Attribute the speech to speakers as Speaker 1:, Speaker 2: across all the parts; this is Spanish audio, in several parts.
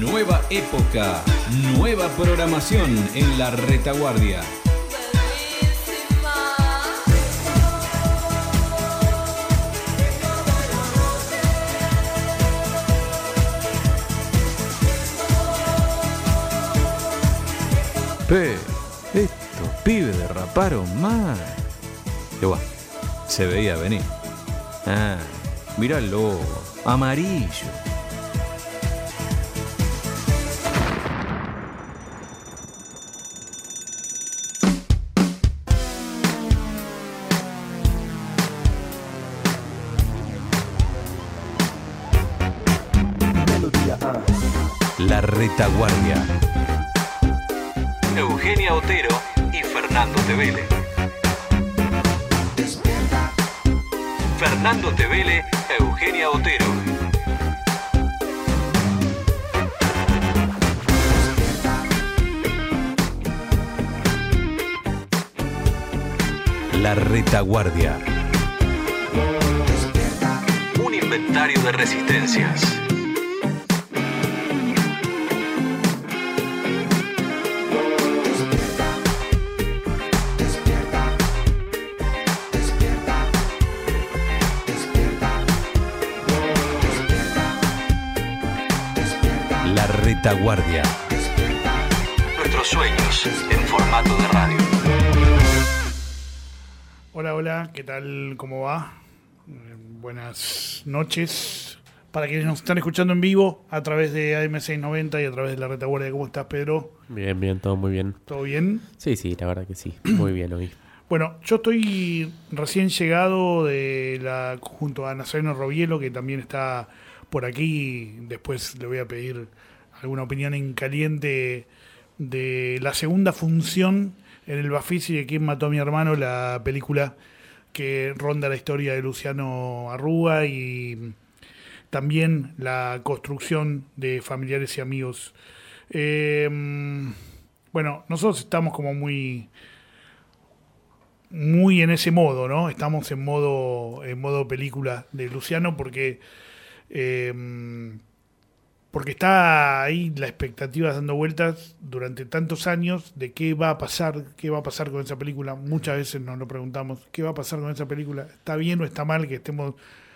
Speaker 1: Nueva época, nueva programación en la retaguardia. Estos pibes derraparon mal. Igual, se veía venir. Mirá el logo, amarillo. La retaguardia. Eugenia Otero y Fernando Tevele. Fernando Tevele, Eugenia Otero. La retaguardia. Un inventario de resistencias. La retaguardia. Nuestros sueños en formato de radio.
Speaker 2: Hola, ¿qué tal? ¿Cómo va? Buenas noches. Para quienes nos están escuchando en vivo a través de AM690 y a través de la retaguardia, ¿cómo estás, Pedro?
Speaker 3: Bien, todo muy bien.
Speaker 2: ¿Todo bien?
Speaker 3: Sí, la verdad que sí, muy bien hoy.
Speaker 2: Bueno, yo estoy recién llegado junto a Nazareno Robielo, que también está por aquí. Después le voy a pedir alguna opinión en caliente de la segunda función en el Bafisi de Quién mató a mi hermano, la película que ronda la historia de Luciano Arruga y también la construcción de familiares y amigos. Bueno, nosotros estamos como muy en ese modo, ¿no? Estamos en modo película de Luciano porque está ahí la expectativa dando vueltas durante tantos años de qué va a pasar con esa película. Muchas veces nos lo preguntamos, ¿qué va a pasar con esa película? ¿Está bien o está mal que estemos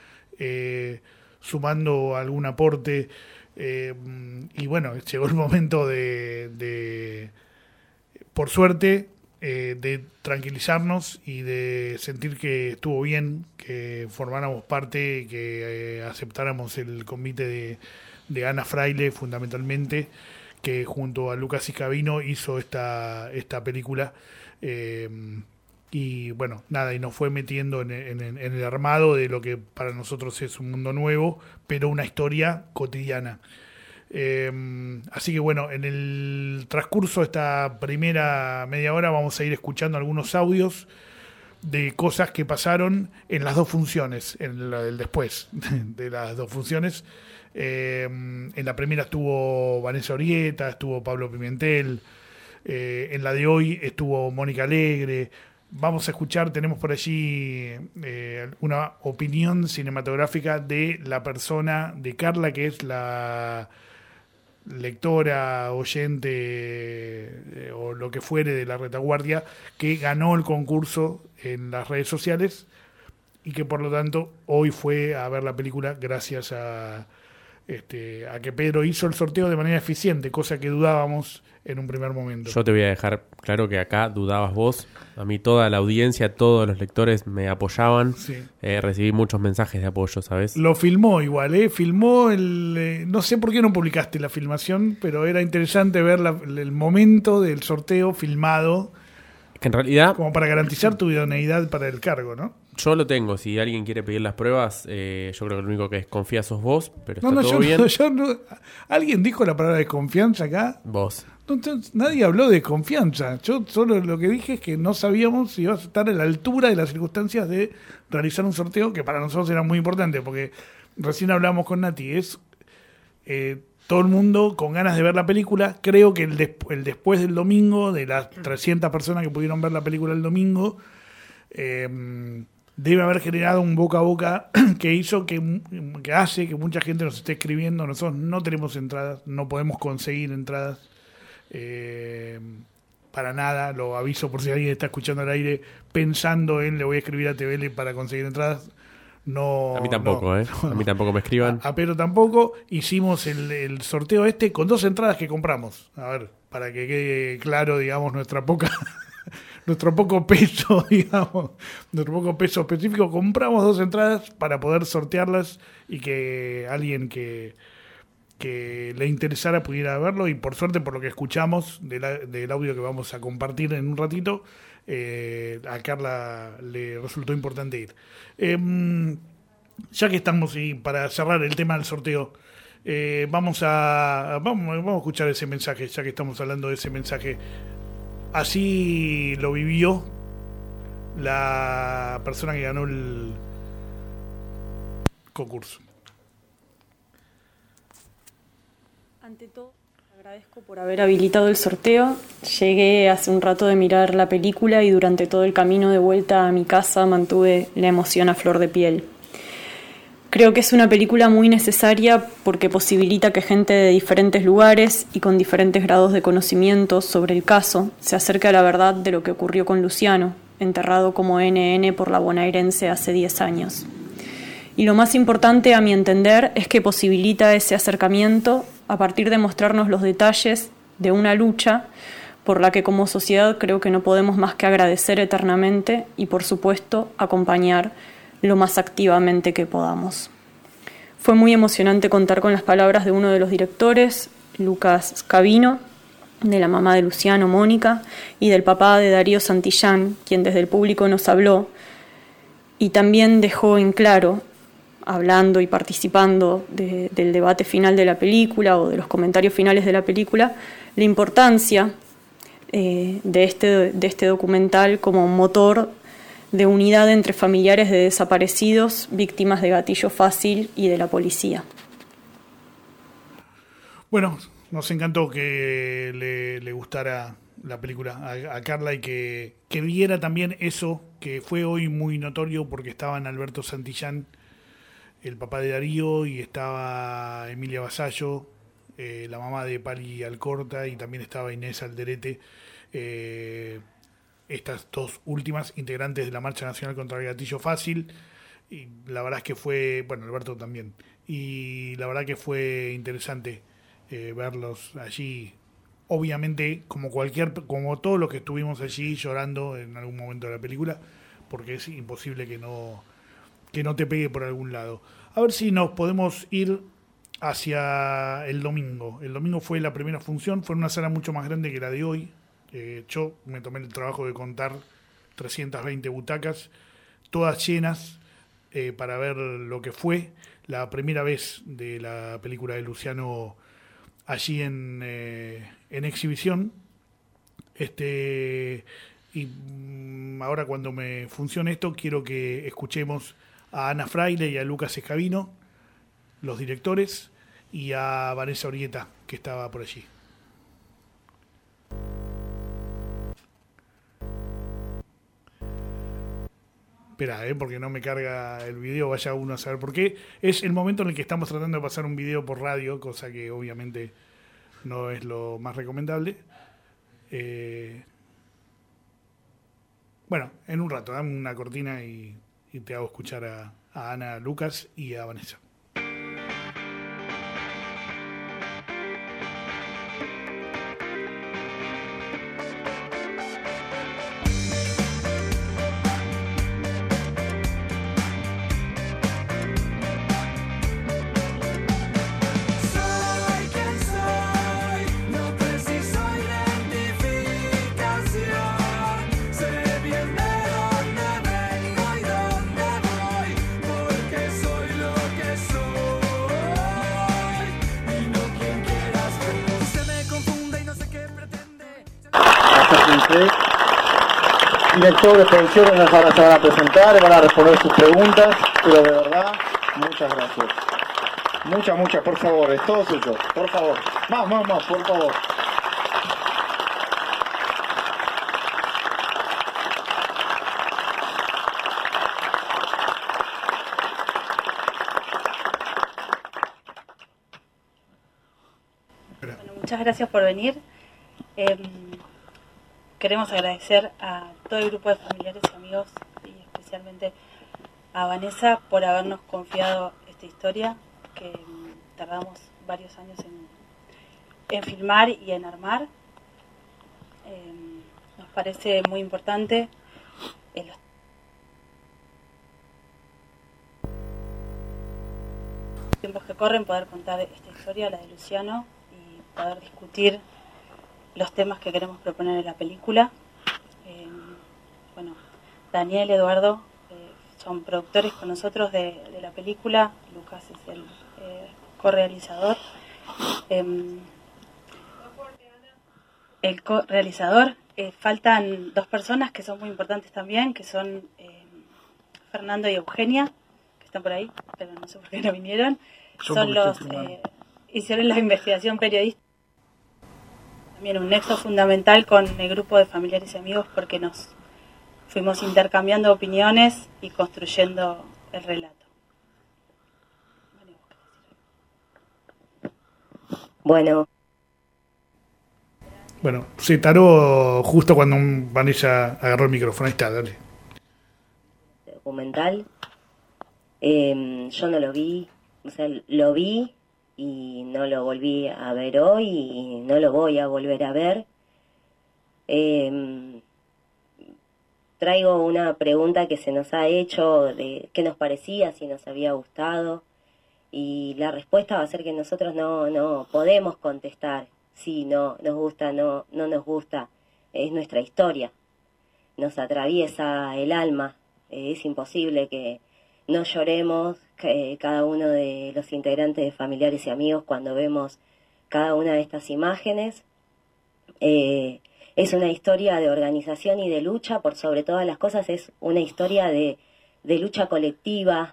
Speaker 2: sumando algún aporte? Y bueno, llegó el momento de por suerte, de tranquilizarnos y de sentir que estuvo bien, que formáramos parte, que aceptáramos el convite de Ana Fraile, fundamentalmente, que junto a Lucas Iscavino hizo esta película. Y bueno, nada, y nos fue metiendo en el armado de lo que para nosotros es un mundo nuevo, pero una historia cotidiana. Así que bueno, en el transcurso de esta primera media hora vamos a ir escuchando algunos audios de cosas que pasaron en las dos funciones, en el después de las dos funciones. En la primera estuvo Vanessa Orieta, estuvo Pablo Pimentel, en la de hoy estuvo Mónica Alegre. Vamos a escuchar, tenemos por allí una opinión cinematográfica de la persona de Carla, que es la lectora, oyente o lo que fuere de la retaguardia, que ganó el concurso en las redes sociales y que por lo tanto hoy fue a ver la película gracias a que Pedro hizo el sorteo de manera eficiente, cosa que dudábamos en un primer momento.
Speaker 3: Yo te voy a dejar claro que acá dudabas vos. A mí toda la audiencia, todos los lectores me apoyaban. Sí. Recibí muchos mensajes de apoyo, ¿sabes?
Speaker 2: Lo filmó igual, filmó no sé por qué no publicaste la filmación, pero era interesante ver el momento del sorteo filmado.
Speaker 3: Que en realidad,
Speaker 2: como para garantizar tu idoneidad para el cargo, ¿no?
Speaker 3: Yo lo tengo. Si alguien quiere pedir las pruebas, yo creo que lo único que desconfía sos vos, pero está todo bien.
Speaker 2: ¿Alguien dijo la palabra desconfianza acá?
Speaker 3: Vos.
Speaker 2: Nadie habló de confianza. Yo solo lo que dije es que no sabíamos si ibas a estar a la altura de las circunstancias de realizar un sorteo que para nosotros era muy importante, porque recién hablamos con Nati, todo el mundo con ganas de ver la película. Creo que el después del domingo, de las 300 personas que pudieron ver la película el domingo, debe haber generado un boca a boca que hizo que hace que mucha gente nos esté escribiendo. Nosotros no tenemos entradas, no podemos conseguir entradas para nada. Lo aviso por si alguien está escuchando al aire pensando en le voy a escribir a TVL para conseguir entradas. No,
Speaker 3: a mí tampoco,
Speaker 2: no.
Speaker 3: A mí tampoco me escriban.
Speaker 2: A Pedro tampoco. Hicimos el sorteo con 2 entradas que compramos. A ver, para que quede claro, digamos, nuestro poco peso, digamos, nuestro poco peso específico. Compramos 2 entradas para poder sortearlas y que alguien que le interesara pudiera verlo. Y por suerte, por lo que escuchamos del audio que vamos a compartir en un ratito, a Carla le resultó importante ir. Ya que estamos, y para cerrar el tema del sorteo, vamos a escuchar ese mensaje, ya que estamos hablando de ese mensaje. Así lo vivió la persona que ganó el concurso.
Speaker 4: Ante todo, agradezco por haber habilitado el sorteo. Llegué hace un rato de mirar la película y durante todo el camino de vuelta a mi casa mantuve la emoción a flor de piel. Creo que es una película muy necesaria porque posibilita que gente de diferentes lugares y con diferentes grados de conocimiento sobre el caso se acerque a la verdad de lo que ocurrió con Luciano, enterrado como NN por la bonaerense hace 10 años. Y lo más importante, a mi entender, es que posibilita ese acercamiento a partir de mostrarnos los detalles de una lucha por la que como sociedad creo que no podemos más que agradecer eternamente y, por supuesto, acompañar lo más activamente que podamos. Fue muy emocionante contar con las palabras de uno de los directores, Lucas Scavino, de la mamá de Luciano, Mónica, y del papá de Darío Santillán, quien desde el público nos habló y también dejó en claro, hablando y participando del debate final de la película o de los comentarios finales de la película, la importancia de este documental como motor de unidad entre familiares de desaparecidos, víctimas de gatillo fácil y de la policía.
Speaker 2: Bueno, nos encantó que le gustara la película a Carla y que viera también eso que fue hoy muy notorio porque estaban Alberto Santillán, el papá de Darío, y estaba Emilia Vasallo, la mamá de Pali Alcorta, y también estaba Inés Alderete, estas 2 últimas integrantes de la Marcha Nacional contra el Gatillo Fácil. Y la verdad es que fue, bueno, Alberto también, y la verdad que fue interesante verlos allí, obviamente como todos los que estuvimos allí llorando en algún momento de la película, porque es imposible que no te pegue por algún lado. A ver si nos podemos ir hacia el domingo. El domingo fue la primera función, fue en una sala mucho más grande que la de hoy. Yo me tomé el trabajo de contar 320 butacas, todas llenas, para ver lo que fue la primera vez de la película de Luciano allí en exhibición. Y ahora, cuando me funcione esto, quiero que escuchemos a Ana Fraile y a Lucas Scavino, los directores, y a Vanessa Orieta, que estaba por allí. Espera, porque no me carga el video, vaya uno a saber por qué. Es el momento en el que estamos tratando de pasar un video por radio, cosa que obviamente no es lo más recomendable. Bueno, en un rato, dame una cortina y te hago escuchar a Ana, a Lucas y a Vanessa.
Speaker 5: Director de producción se van a presentar, van a responder sus preguntas, pero de verdad, muchas gracias. Muchas, por favor, es todo suyo, por favor. Más, por favor.
Speaker 6: muchas gracias por venir. Queremos agradecer a todo el grupo de familiares y amigos y especialmente a Vanessa por habernos confiado esta historia que tardamos varios años en filmar y en armar. Nos parece muy importante en los tiempos que corren poder contar esta historia, la de Luciano, y poder discutir los temas que queremos proponer en la película. Bueno, Daniel, Eduardo son productores con nosotros de la película, Lucas es el co-realizador. El co-realizador, faltan dos personas que son muy importantes también, que son Fernando y Eugenia, que están por ahí, pero no sé por qué no vinieron. Son los hicieron la investigación periodística. También un nexo fundamental con el grupo de familiares y amigos porque nos fuimos intercambiando opiniones y construyendo el relato.
Speaker 7: Bueno,
Speaker 2: se taró justo cuando Vanessa agarró el micrófono. Ahí está, dale.
Speaker 7: Documental. Yo no lo vi, o sea, lo vi y no lo volví a ver hoy y no lo voy a volver a ver. Traigo una pregunta que se nos ha hecho de qué nos parecía, si nos había gustado, y la respuesta va a ser que nosotros no podemos contestar si no nos gusta, no nos gusta. Es nuestra historia, nos atraviesa el alma, es imposible que no lloremos cada uno de los integrantes de familiares y amigos cuando vemos cada una de estas imágenes. Es una historia de organización y de lucha, por sobre todas las cosas es una historia de lucha colectiva.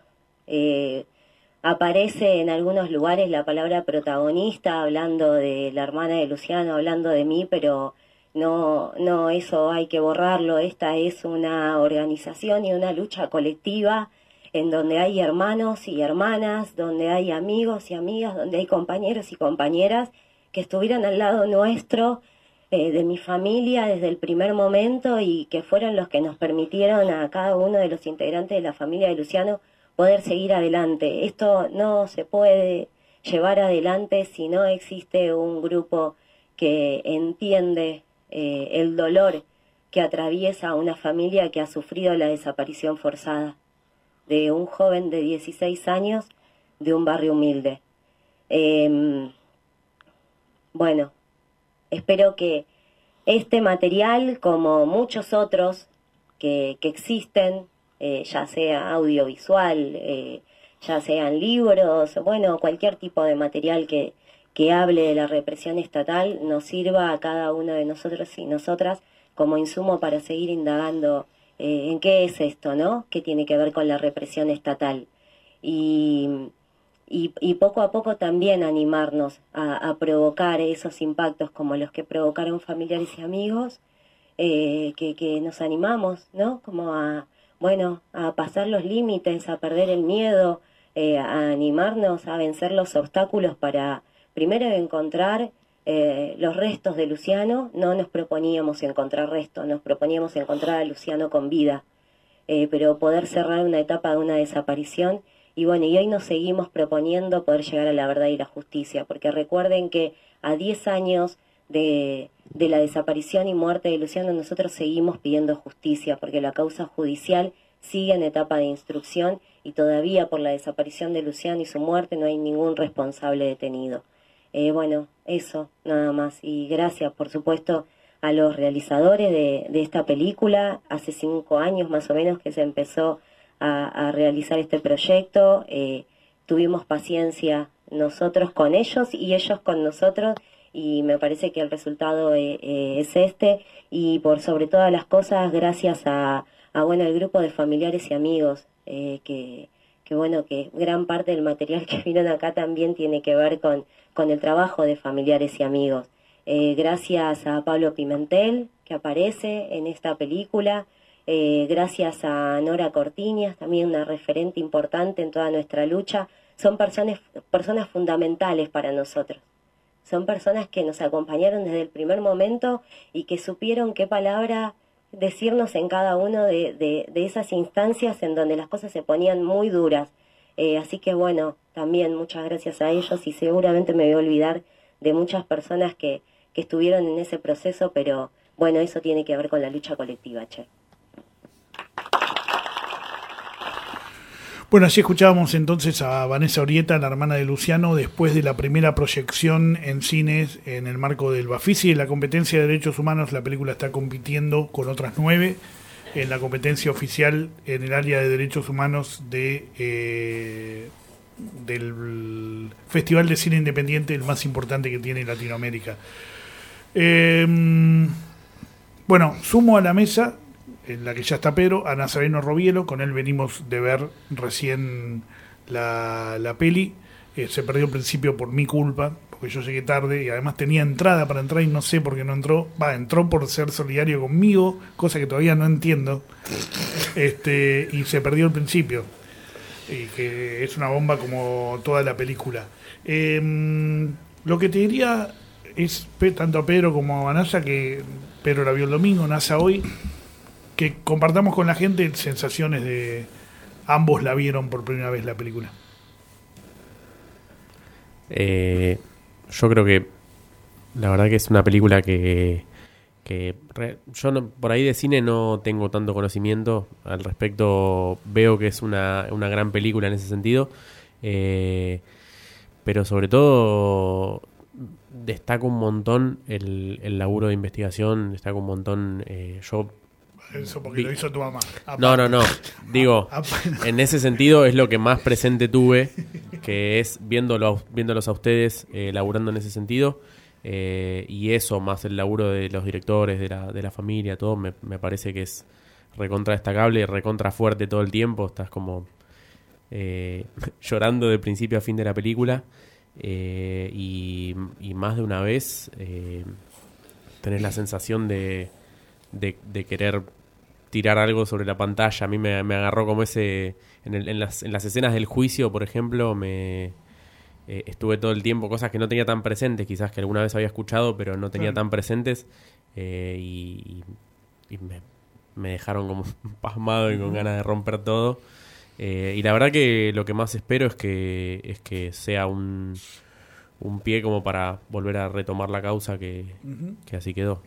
Speaker 7: Aparece en algunos lugares la palabra protagonista, hablando de la hermana de Luciano, hablando de mí, pero no, eso hay que borrarlo. Esta es una organización y una lucha colectiva en donde hay hermanos y hermanas, donde hay amigos y amigas, donde hay compañeros y compañeras que estuvieron al lado nuestro, de mi familia desde el primer momento y que fueron los que nos permitieron a cada uno de los integrantes de la familia de Luciano poder seguir adelante. Esto no se puede llevar adelante si no existe un grupo que entiende el dolor que atraviesa una familia que ha sufrido la desaparición forzada de un joven de 16 años de un barrio humilde. Bueno, espero que este material, como muchos otros que existen, ya sea audiovisual, ya sean libros, bueno, cualquier tipo de material que hable de la represión estatal, nos sirva a cada uno de nosotros y nosotras como insumo para seguir indagando en qué es esto, ¿no? ¿Qué tiene que ver con la represión estatal? Y poco a poco también animarnos a provocar esos impactos como los que provocaron familiares y amigos, que nos animamos, ¿no? Como a pasar los límites, a perder el miedo, a animarnos a vencer los obstáculos para primero encontrar los restos de Luciano. No nos proponíamos encontrar restos, nos proponíamos encontrar a Luciano con vida, pero poder cerrar una etapa de una desaparición. Y bueno, y hoy nos seguimos proponiendo poder llegar a la verdad y la justicia, porque recuerden que a 10 años de la desaparición y muerte de Luciano nosotros seguimos pidiendo justicia, porque la causa judicial sigue en etapa de instrucción y todavía por la desaparición de Luciano y su muerte no hay ningún responsable detenido. Bueno, eso, nada más. Y gracias, por supuesto, a los realizadores de esta película. Hace 5 años más o menos que se empezó a realizar este proyecto. Tuvimos paciencia nosotros con ellos y ellos con nosotros, y me parece que el resultado es este. Y por sobre todas las cosas, gracias a el grupo de familiares y amigos, que gran parte del material que vieron acá también tiene que ver con el trabajo de familiares y amigos. Gracias a Pablo Pimentel, que aparece en esta película. Gracias a Nora Cortiñas, también una referente importante en toda nuestra lucha. Son personas fundamentales para nosotros, son personas que nos acompañaron desde el primer momento y que supieron qué palabra decirnos en cada uno de esas instancias en donde las cosas se ponían muy duras. Así que bueno, también muchas gracias a ellos, y seguramente me voy a olvidar de muchas personas que estuvieron en ese proceso, pero bueno, eso tiene que ver con la lucha colectiva, che.
Speaker 2: Bueno, así escuchábamos entonces a Vanessa Orieta, la hermana de Luciano, después de la primera proyección en cines en el marco del Bafisi. En la competencia de derechos humanos, la película está compitiendo con otras 9 en la competencia oficial en el área de derechos humanos del Festival de Cine Independiente, el más importante que tiene Latinoamérica. Bueno, sumo a la mesa, en la que ya está Pedro, a Nazareno Robielo. Con él venimos de ver recién la peli. Se perdió al principio por mi culpa, porque yo llegué tarde y además tenía entrada para entrar y no sé por qué no entró. Entró por ser solidario conmigo, cosa que todavía no entiendo. Y se perdió al principio. Y que es una bomba como toda la película. Lo que te diría es, tanto a Pedro como a Vanessa, que Pedro la vio el domingo, Nasa hoy, que compartamos con la gente sensaciones de ambos la vieron por primera vez la película.
Speaker 3: Yo creo que la verdad que es una película que yo no, por ahí de cine no tengo tanto conocimiento al respecto. Veo que es una gran película en ese sentido, pero sobre todo destaca un montón el laburo de investigación, destaca un montón.
Speaker 2: Eso porque lo hizo tu mamá.
Speaker 3: No. Digo, en ese sentido es lo que más presente tuve, que es viéndolos a ustedes laburando en ese sentido, y eso, más el laburo de los directores, de la familia, todo, me parece que es recontra destacable y recontra fuerte todo el tiempo. Estás como llorando de principio a fin de la película, y más de una vez tenés la sensación de querer tirar algo sobre la pantalla. A mí me agarró como ese en las escenas del juicio, por ejemplo. Estuve todo el tiempo, cosas que no tenía tan presentes, quizás que alguna vez había escuchado pero no tenía tan presentes, y me dejaron como pasmado y con ganas de romper todo, y la verdad que lo que más espero es que sea un pie como para volver a retomar la causa que así quedó.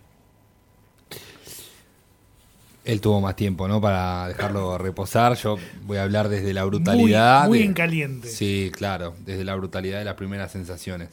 Speaker 8: Él tuvo más tiempo, ¿no?, para dejarlo reposar. Yo voy a hablar desde la brutalidad.
Speaker 2: Muy en caliente.
Speaker 8: Sí, claro, desde la brutalidad de las primeras sensaciones.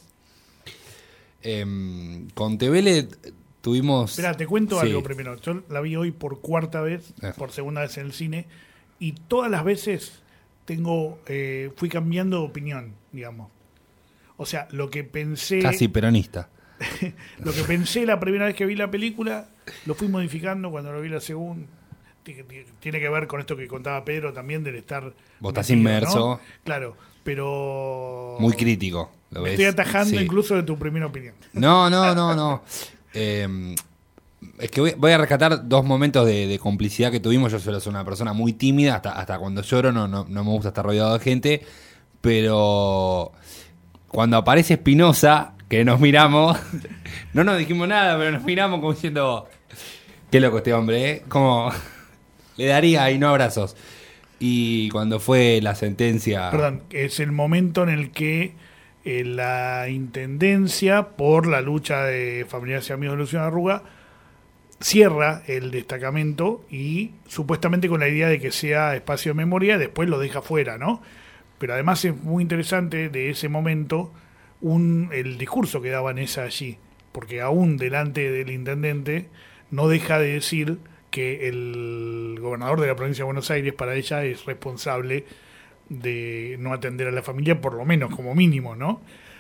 Speaker 8: Con Tevele tuvimos...
Speaker 2: Espera, te cuento algo primero. Yo la vi hoy por cuarta vez, por segunda vez en el cine, y todas las veces fui cambiando de opinión, digamos. O sea, lo que pensé...
Speaker 8: Casi peronista.
Speaker 2: Lo que pensé la primera vez que vi la película, lo fui modificando cuando lo vi la segunda. Tiene que ver con esto que contaba Pedro también, del estar...
Speaker 8: Vos estás inmerso.
Speaker 2: ¿no? Claro, pero...
Speaker 8: Muy crítico.
Speaker 2: Me estoy atajando incluso de tu primera opinión.
Speaker 8: No. Es que voy a rescatar 2 momentos de complicidad que tuvimos. Yo suelo ser una persona muy tímida, hasta cuando lloro no me gusta estar rodeado de gente, pero cuando aparece Espinosa, que nos miramos, no nos dijimos nada, pero nos miramos como diciendo, qué loco este hombre, ¿eh? Como le daría y no abrazos. Y cuando fue la sentencia...
Speaker 2: Perdón, es el momento en el que la Intendencia, por la lucha de familiares y amigos de Luciano Arruga, cierra el destacamento y supuestamente con la idea de que sea espacio de memoria, después lo deja fuera, ¿no? Pero además es muy interesante de ese momento el discurso que da Vanessa allí, porque aún delante del intendente no deja de decir que el gobernador de la provincia de Buenos Aires para ella es responsable de no atender a la familia, por lo menos como mínimo, ¿no?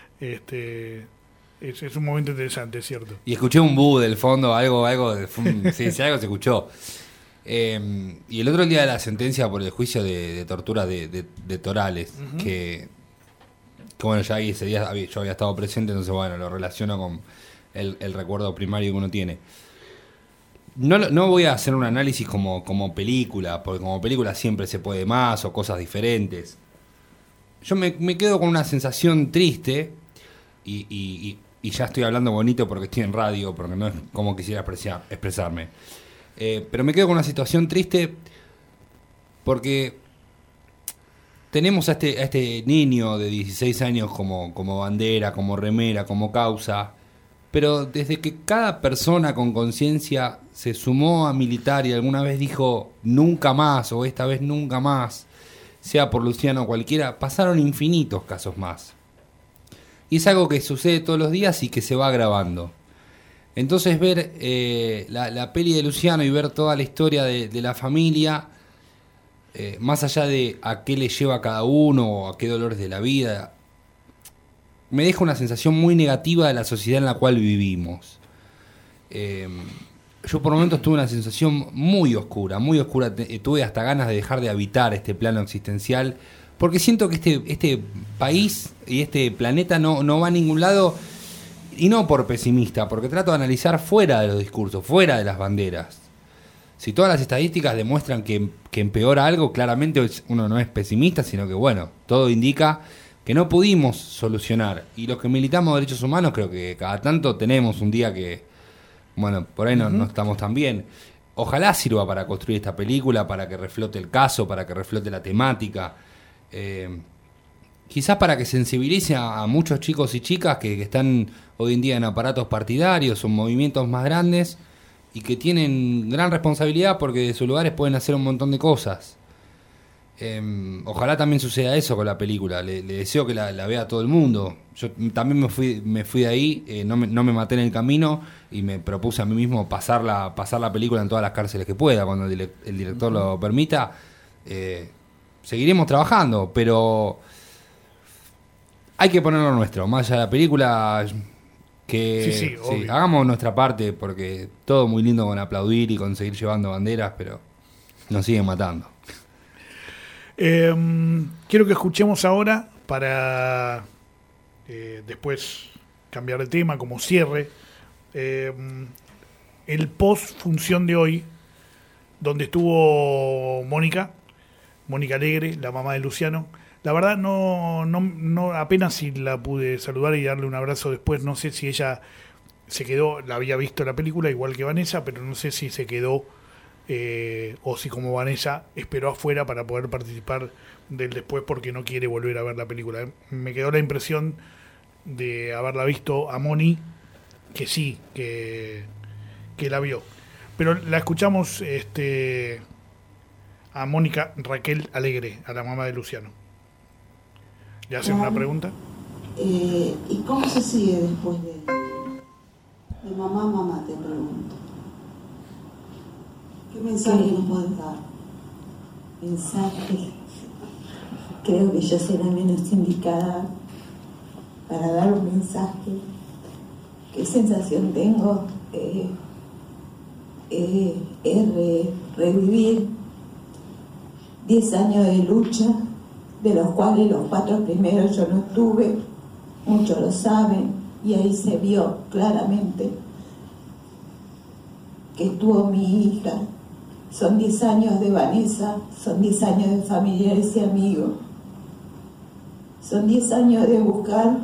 Speaker 2: Es un momento interesante, es cierto.
Speaker 8: Y escuché un bu del fondo, algo sí, algo se escuchó. Y el otro día de la sentencia por el juicio de tortura de Torales, que bueno, ya ahí ese día yo había estado presente, entonces bueno, lo relaciono con el recuerdo primario que uno tiene. No voy a hacer un análisis como película, porque como película siempre se puede más o cosas diferentes. Yo me quedo con una sensación triste y y ya estoy hablando bonito porque estoy en radio, porque no es como quisiera expresarme. Pero me quedo con una situación triste porque tenemos a este niño de 16 años como bandera, como remera, como causa, pero desde que cada persona con conciencia se sumó a militar y alguna vez dijo nunca más o esta vez nunca más, sea por Luciano o cualquiera, pasaron infinitos casos más. Y es algo que sucede todos los días y que se va agravando. Entonces ver la peli de Luciano y ver toda la historia de la familia, más allá de a qué le lleva a cada uno o a qué dolores de la vida, me deja una sensación muy negativa de la sociedad en la cual vivimos. Yo por momentos tuve una sensación muy oscura, tuve hasta ganas de dejar de habitar este plano existencial, porque siento que este país y este planeta no va a ningún lado, y no por pesimista, porque trato de analizar fuera de los discursos, fuera de las banderas. Si todas las estadísticas demuestran que empeora algo, claramente uno no es pesimista, sino que bueno, todo indica que no pudimos solucionar. Y los que militamos derechos humanos creo que cada tanto tenemos un día que, bueno, por ahí no estamos tan bien. Ojalá sirva para construir esta película, para que reflote el caso, para que reflote la temática. Quizás para que sensibilice a muchos chicos y chicas que están hoy en día en aparatos partidarios o movimientos más grandes y que tienen gran responsabilidad porque de sus lugares pueden hacer un montón de cosas. Ojalá también suceda eso con la película. Le deseo que la vea todo el mundo. Yo también me fui de ahí, no me maté en el camino y me propuse a mí mismo pasar la película en todas las cárceles que pueda, cuando el director lo permita. Seguiremos trabajando, pero hay que ponerlo nuestro, más allá de la película, que sí, hagamos nuestra parte, porque todo muy lindo con aplaudir y con seguir llevando banderas, pero nos siguen matando.
Speaker 2: Quiero que escuchemos ahora para después cambiar de tema como cierre, el post función de hoy, donde estuvo Mónica Alegre, la mamá de Luciano. La verdad no apenas si la pude saludar y darle un abrazo después. No sé si ella se quedó, la había visto la película igual que Vanessa, pero no sé si se quedó o si como Vanessa esperó afuera para poder participar del después porque no quiere volver a ver la película. Me quedó la impresión de haberla visto a Moni, que sí, que la vio. Pero la escuchamos a Mónica Raquel Alegre, a la mamá de Luciano. ¿Le hacen una pregunta?
Speaker 9: ¿Y cómo se sigue después de mamá, te pregunto? ¿Qué mensaje nos puedes dar?
Speaker 10: Mensaje. Creo que yo soy la menos indicada para dar un mensaje. ¿Qué sensación tengo? Revivir 10 años de lucha, de los cuales los 4 primeros yo no estuve, muchos lo saben, y ahí se vio claramente que estuvo mi hija. Son 10 años de Vanessa, son 10 años de familiares y amigos, son 10 años de buscar,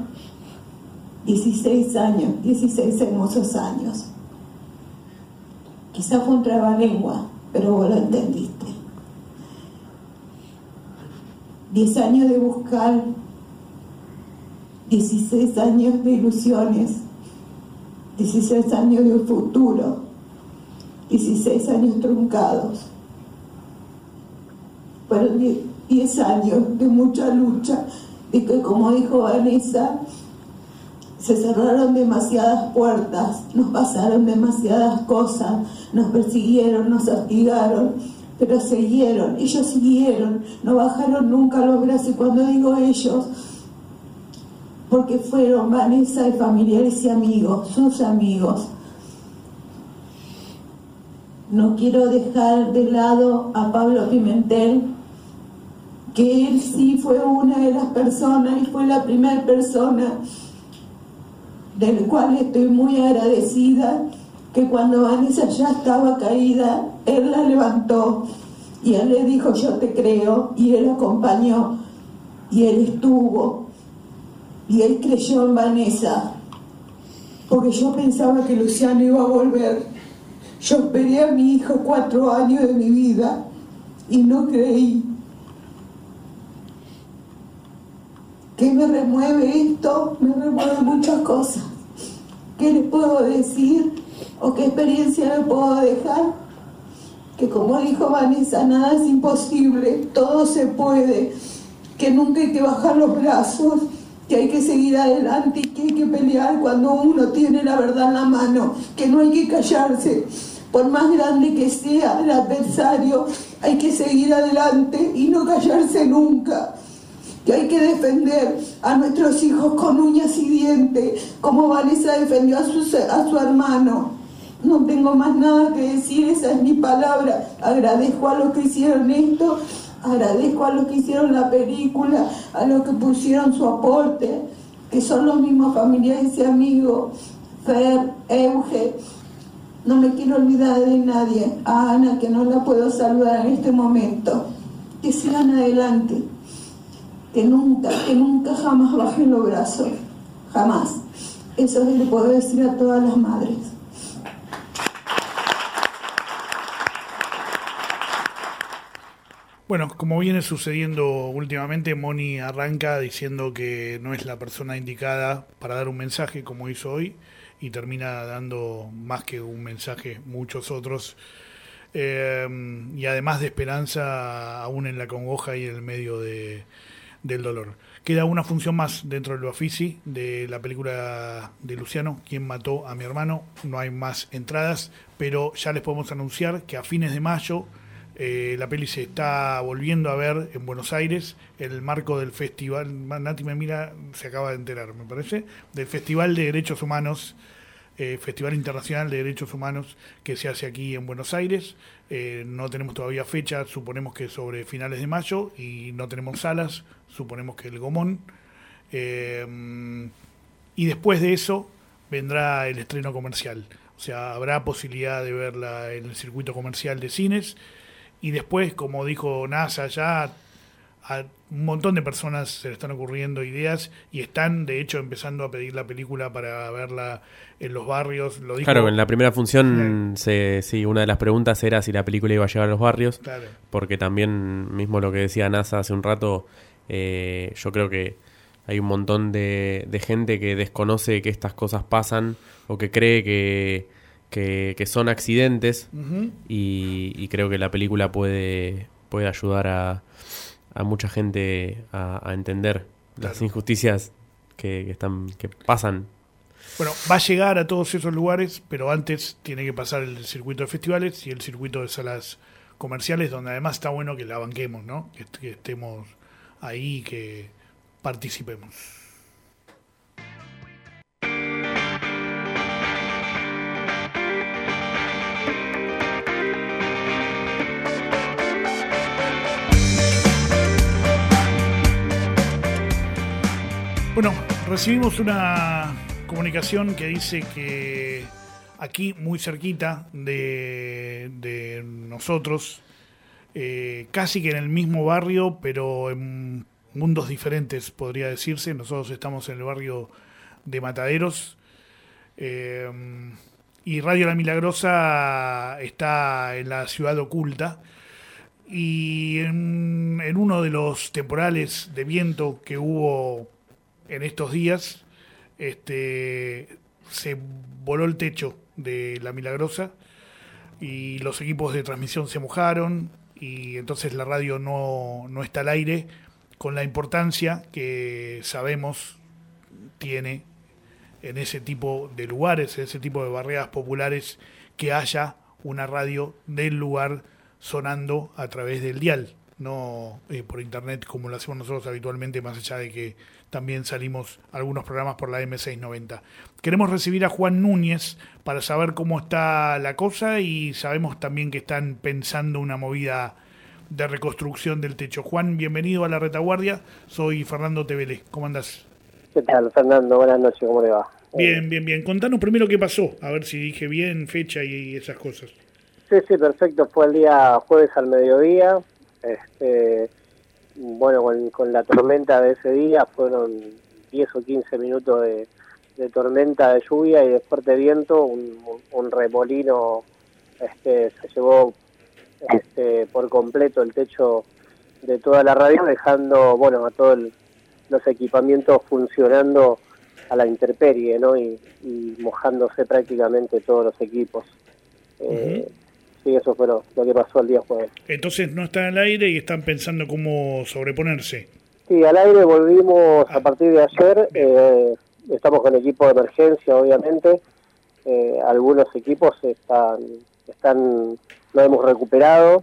Speaker 10: 16 años, 16 hermosos años. Quizá fue un trabalengua, pero vos lo entendiste. 10 años de buscar, 16 años de ilusiones, 16 años de un futuro, 16 años truncados. Fueron 10 años de mucha lucha, de que, como dijo Vanessa, se cerraron demasiadas puertas, nos pasaron demasiadas cosas, nos persiguieron, nos hostigaron, pero ellos siguieron, no bajaron nunca los brazos. Y cuando digo ellos, porque fueron Vanessa y familiares y amigos, sus amigos. No quiero dejar de lado a Pablo Pimentel, que él sí fue una de las personas y fue la primera persona del cual estoy muy agradecida, que cuando Vanessa ya estaba caída, él la levantó y él le dijo: yo te creo, y él acompañó y él estuvo y él creyó en Vanessa. porque yo pensaba que Luciano iba a volver. Yo esperé a mi hijo 4 años de mi vida y no creí. ¿Qué me remueve esto? Me remueve muchas cosas. ¿Qué les puedo decir? ¿O qué experiencia les puedo dejar? Que como dijo Vanessa, nada es imposible, todo se puede, que nunca hay que bajar los brazos, que hay que seguir adelante y que hay que pelear cuando uno tiene la verdad en la mano, que no hay que callarse. Por más grande que sea el adversario, hay que seguir adelante y no callarse nunca. Que hay que defender a nuestros hijos con uñas y dientes, como Vanessa defendió a su hermano. No tengo más nada que decir, esa es mi palabra. Agradezco a los que hicieron esto, agradezco a los que hicieron la película, a los que pusieron su aporte, que son los mismos familiares y amigos, Fer, Euge. No me quiero olvidar de nadie, a Ana, que no la puedo saludar en este momento. Que sigan adelante, que nunca jamás bajen los brazos, jamás. Eso le puedo decir a todas las madres.
Speaker 2: Bueno, como viene sucediendo últimamente, Moni arranca diciendo que no es la persona indicada para dar un mensaje como hizo hoy y termina dando más que un mensaje, muchos otros, y además de esperanza aún en la congoja y en el medio del dolor. Queda una función más dentro del Bafisi de la película de Luciano, ¿Quién mató a mi hermano? No hay más entradas, pero ya les podemos anunciar que a fines de mayo la peli se está volviendo a ver en Buenos Aires, en el marco del festival, Nati me mira, se acaba de enterar, me parece, del Festival de Derechos Humanos, Festival Internacional de Derechos Humanos que se hace aquí en Buenos Aires. No tenemos todavía fecha, suponemos que sobre finales de mayo, y no tenemos salas, suponemos que el Gomón. Y después de eso vendrá el estreno comercial, o sea, habrá posibilidad de verla en el circuito comercial de cines. Y después, como dijo NASA, ya a un montón de personas se le están ocurriendo ideas y están, de hecho, empezando a pedir la película para verla en los barrios. Lo dijo,
Speaker 3: claro, en la primera función, sí, una de las preguntas era si la película iba a llegar a los barrios,
Speaker 2: claro,
Speaker 3: porque también, mismo lo que decía NASA hace un rato, yo creo que hay un montón de gente que desconoce que estas cosas pasan o que cree que son accidentes.
Speaker 2: uh-huh.
Speaker 3: Y creo que la película puede ayudar a mucha gente a entender las injusticias que pasan.
Speaker 2: Bueno, va a llegar a todos esos lugares, pero antes tiene que pasar el circuito de festivales y el circuito de salas comerciales, donde además está bueno que la banquemos, ¿no? Que estemos ahí, que participemos. Bueno, recibimos una comunicación que dice que aquí, muy cerquita de nosotros, casi que en el mismo barrio, pero en mundos diferentes, podría decirse. Nosotros estamos en el barrio de Mataderos, y Radio La Milagrosa está en la Ciudad Oculta. Y en uno de los temporales de viento que hubo en estos días, se voló el techo de La Milagrosa y los equipos de transmisión se mojaron, y entonces la radio no está al aire con la importancia que sabemos tiene en ese tipo de lugares, en ese tipo de barriadas populares, que haya una radio del lugar sonando a través del dial, no por internet como lo hacemos nosotros habitualmente, más allá de que también salimos algunos programas por la M690. Queremos recibir a Juan Núñez para saber cómo está la cosa, y sabemos también que están pensando una movida de reconstrucción del techo. Juan, bienvenido a La Retaguardia, soy Fernando Tevele, ¿cómo andás?
Speaker 11: ¿Qué tal, Fernando? Buenas noches, ¿cómo le va?
Speaker 2: Bien. Contanos primero qué pasó, a ver si dije bien, fecha y esas cosas.
Speaker 11: Sí, perfecto. Fue el día jueves al mediodía. Bueno, con la tormenta de ese día fueron 10 o 15 minutos tormenta, de lluvia y de fuerte viento, un remolino se llevó por completo el techo de toda la radio, dejando a todos los equipamientos funcionando a la intemperie, ¿no? Y mojándose prácticamente todos los equipos. Sí, eso fue lo que pasó el día jueves.
Speaker 2: Entonces no están al aire y están pensando cómo sobreponerse.
Speaker 11: Sí, al aire volvimos a partir de ayer. Estamos con equipo de emergencia, obviamente. Algunos equipos lo hemos recuperado.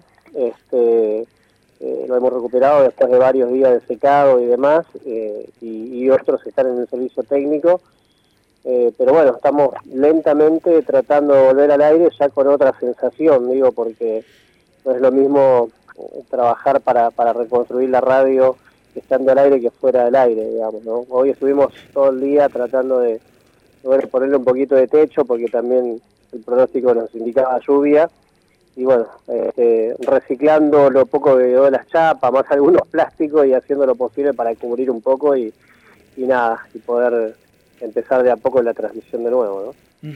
Speaker 11: Lo hemos recuperado después de varios días de secado y demás. Y otros están en el servicio técnico. Pero bueno, estamos lentamente tratando de volver al aire ya con otra sensación, porque no es lo mismo trabajar para reconstruir la radio estando al aire que fuera del aire, digamos, ¿no? Hoy estuvimos todo el día tratando de ponerle un poquito de techo, porque también el pronóstico nos indicaba lluvia, y reciclando lo poco que quedó de las chapas, más algunos plásticos, y haciendo lo posible para cubrir un poco y poder empezar de a poco la transmisión de nuevo, ¿no?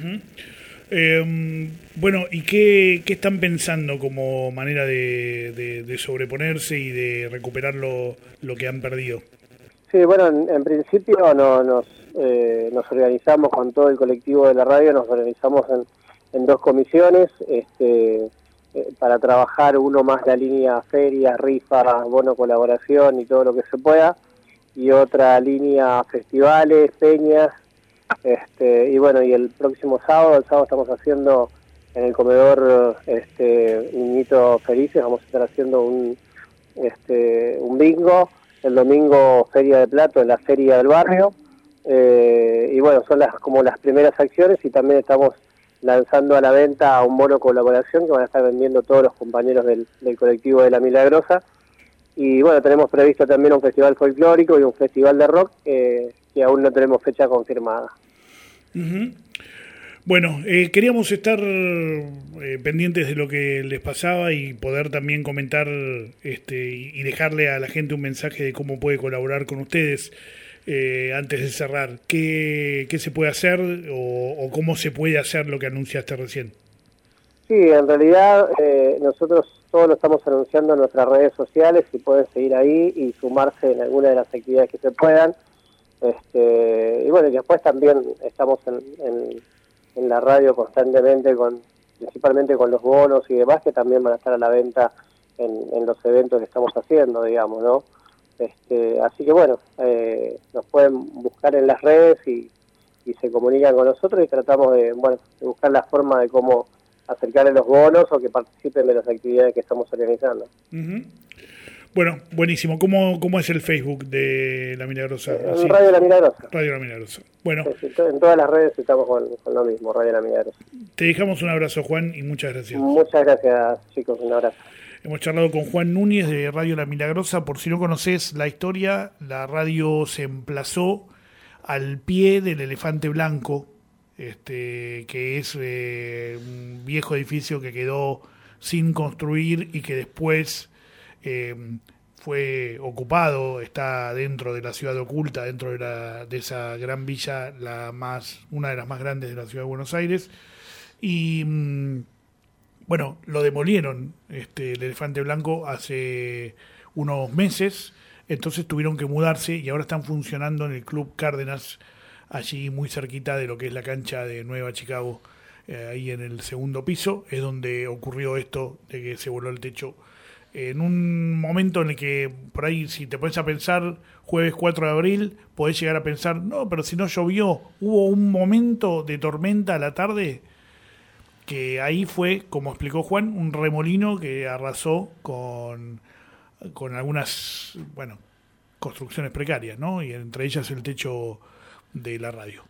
Speaker 2: ¿Y qué están pensando como manera de sobreponerse y de recuperar lo que han perdido?
Speaker 11: Sí, en principio nos organizamos con todo el colectivo de la radio, nos organizamos en dos comisiones, para trabajar uno más la línea ferias, rifas, bono colaboración y todo lo que se pueda, y otra línea festivales, peñas, y el próximo sábado estamos haciendo en el comedor Niñitos Felices, vamos a estar haciendo un bingo, el domingo Feria de Plato en la feria del barrio, son las primeras acciones, y también estamos lanzando a la venta un bono colaboración que van a estar vendiendo todos los compañeros del colectivo de La Milagrosa. Y tenemos previsto también un festival folclórico y un festival de rock que aún no tenemos fecha confirmada.
Speaker 2: Queríamos estar pendientes de lo que les pasaba y poder también comentar y dejarle a la gente un mensaje de cómo puede colaborar con ustedes antes de cerrar. ¿Qué se puede hacer o cómo se puede hacer lo que anunciaste recién?
Speaker 11: Sí, en realidad nosotros todo lo estamos anunciando en nuestras redes sociales, y pueden seguir ahí y sumarse en alguna de las actividades que se puedan. Y después también estamos en la radio constantemente, principalmente con los bonos y demás, que también van a estar a la venta en los eventos que estamos haciendo, digamos, ¿no? Así que nos pueden buscar en las redes y se comunican con nosotros, y tratamos de buscar la forma de cómo acercarle los bonos o que participen de las actividades que estamos organizando.
Speaker 2: Buenísimo. ¿Cómo es el Facebook de La Milagrosa?
Speaker 11: Radio La Milagrosa.
Speaker 2: Radio La Milagrosa.
Speaker 11: En todas las redes estamos con lo mismo, Radio La Milagrosa.
Speaker 2: Te dejamos un abrazo, Juan, y muchas gracias.
Speaker 11: Muchas gracias, chicos. Un abrazo.
Speaker 2: Hemos charlado con Juan Núñez de Radio La Milagrosa. Por si no conoces la historia, la radio se emplazó al pie del Elefante Blanco, que es un viejo edificio que quedó sin construir y que después fue ocupado, está dentro de la ciudad oculta, dentro de esa gran villa, una de las más grandes de la ciudad de Buenos Aires, y lo demolieron el Elefante Blanco hace unos meses, entonces tuvieron que mudarse y ahora están funcionando en el Club Cárdenas, allí muy cerquita de lo que es la cancha de Nueva Chicago, ahí en el segundo piso, es donde ocurrió esto de que se voló el techo. En un momento en el que, por ahí, si te pones a pensar, jueves 4 de abril, podés llegar a pensar, no, pero si no llovió, hubo un momento de tormenta a la tarde, que ahí fue, como explicó Juan, un remolino que arrasó con algunas, construcciones precarias, ¿no? Y entre ellas el techo de la radio.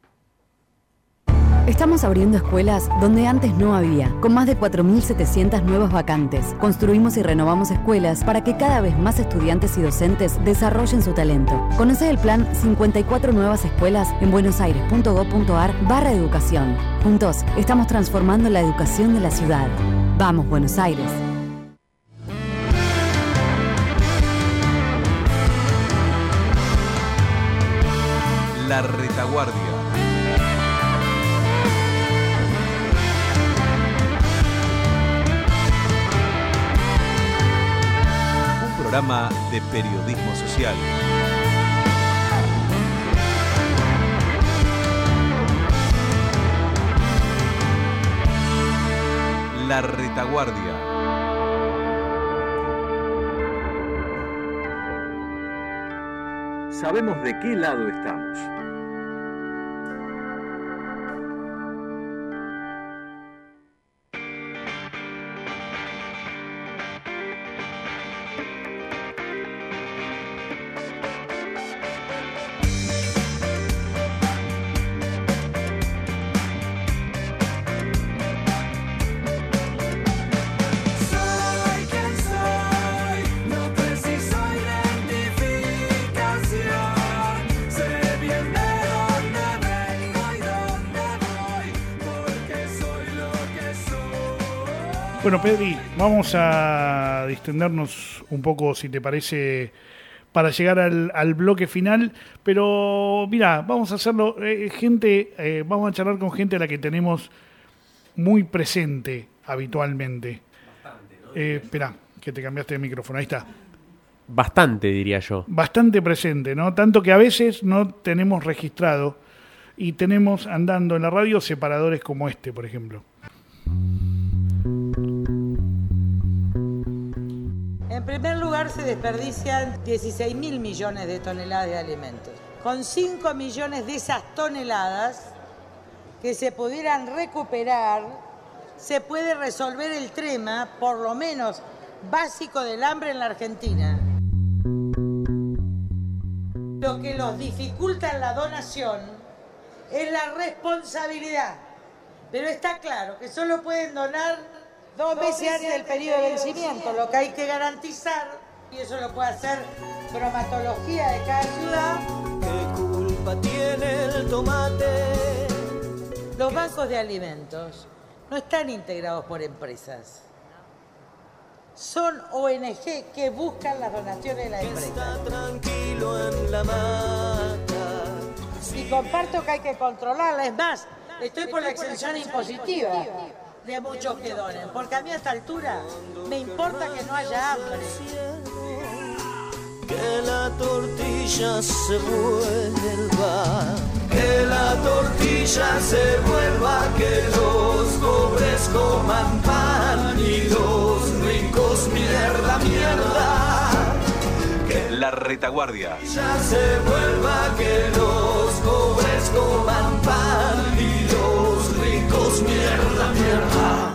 Speaker 12: Estamos abriendo escuelas donde antes no había, con más de 4.700 nuevas vacantes. Construimos y renovamos escuelas para que cada vez más estudiantes y docentes desarrollen su talento. Conoce el plan 54 nuevas escuelas en buenosaires.gov.ar/educación. Juntos estamos transformando la educación de la ciudad. ¡Vamos, Buenos Aires!
Speaker 1: La Retaguardia. programa de periodismo social. La Retaguardia. Sabemos de qué lado estamos.
Speaker 2: Bueno, Pedri, vamos a distendernos un poco, si te parece, para llegar al bloque final. Pero, mira, vamos a hacerlo, vamos a charlar con gente a la que tenemos muy presente habitualmente. Bastante, ¿no? Espera, que te cambiaste de micrófono, ahí está.
Speaker 3: Bastante, diría yo.
Speaker 2: Bastante presente, ¿no? Tanto que a veces no tenemos registrado y tenemos andando en la radio separadores como este, por ejemplo.
Speaker 13: En primer lugar, se desperdician 16.000 millones de toneladas de alimentos. Con 5 millones de esas toneladas que se pudieran recuperar, se puede resolver el tema, por lo menos básico, del hambre en la Argentina. Lo que los dificulta en la donación es la responsabilidad. Pero está claro que solo pueden donar 2 meses antes del periodo de vencimiento, lo que hay que garantizar, y eso lo puede hacer bromatología de cada ciudad.
Speaker 14: ¿Qué culpa tiene el tomate?
Speaker 13: Los bancos de alimentos no están integrados por empresas. Son ONG que buscan las donaciones de las empresas.
Speaker 14: Está tranquilo en la mata.
Speaker 13: Y comparto que hay que controlarla. Es más, estoy por la exención impositiva de muchos que donen, porque a mí a esta altura me importa que no haya hambre.
Speaker 14: Que la tortilla se vuelva, que la tortilla se vuelva, que los pobres coman pan y los ricos mierda, mierda. Que
Speaker 1: La Retaguardia.
Speaker 14: ya se vuelva, que los pobres coman pan y los ricos mierda, mierda.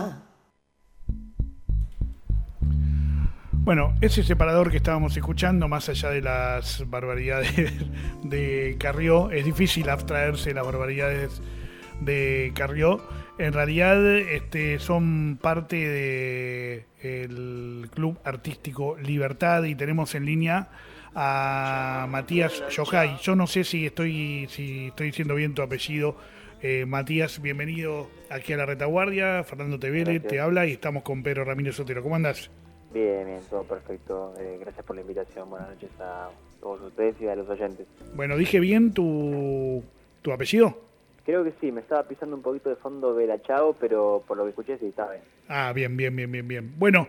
Speaker 2: Bueno, ese separador que estábamos escuchando, más allá de las barbaridades de Carrió, es difícil abstraerse de las barbaridades de Carrió. En realidad son parte del Club Artístico Libertad y tenemos en línea a Matías Yohai. Yo no sé si estoy diciendo bien tu apellido. Matías, bienvenido aquí a La Retaguardia. Fernando Tevele te habla y estamos con Pedro Ramírez Otero. ¿Cómo andás?
Speaker 15: Bien, todo perfecto. Gracias por la invitación. Buenas noches a todos ustedes y a los oyentes.
Speaker 2: Bueno, ¿dije bien tu apellido?
Speaker 15: Creo que sí, me estaba pisando un poquito de fondo Belachao, pero por lo que escuché sí está bien.
Speaker 2: Ah, bien. Bueno,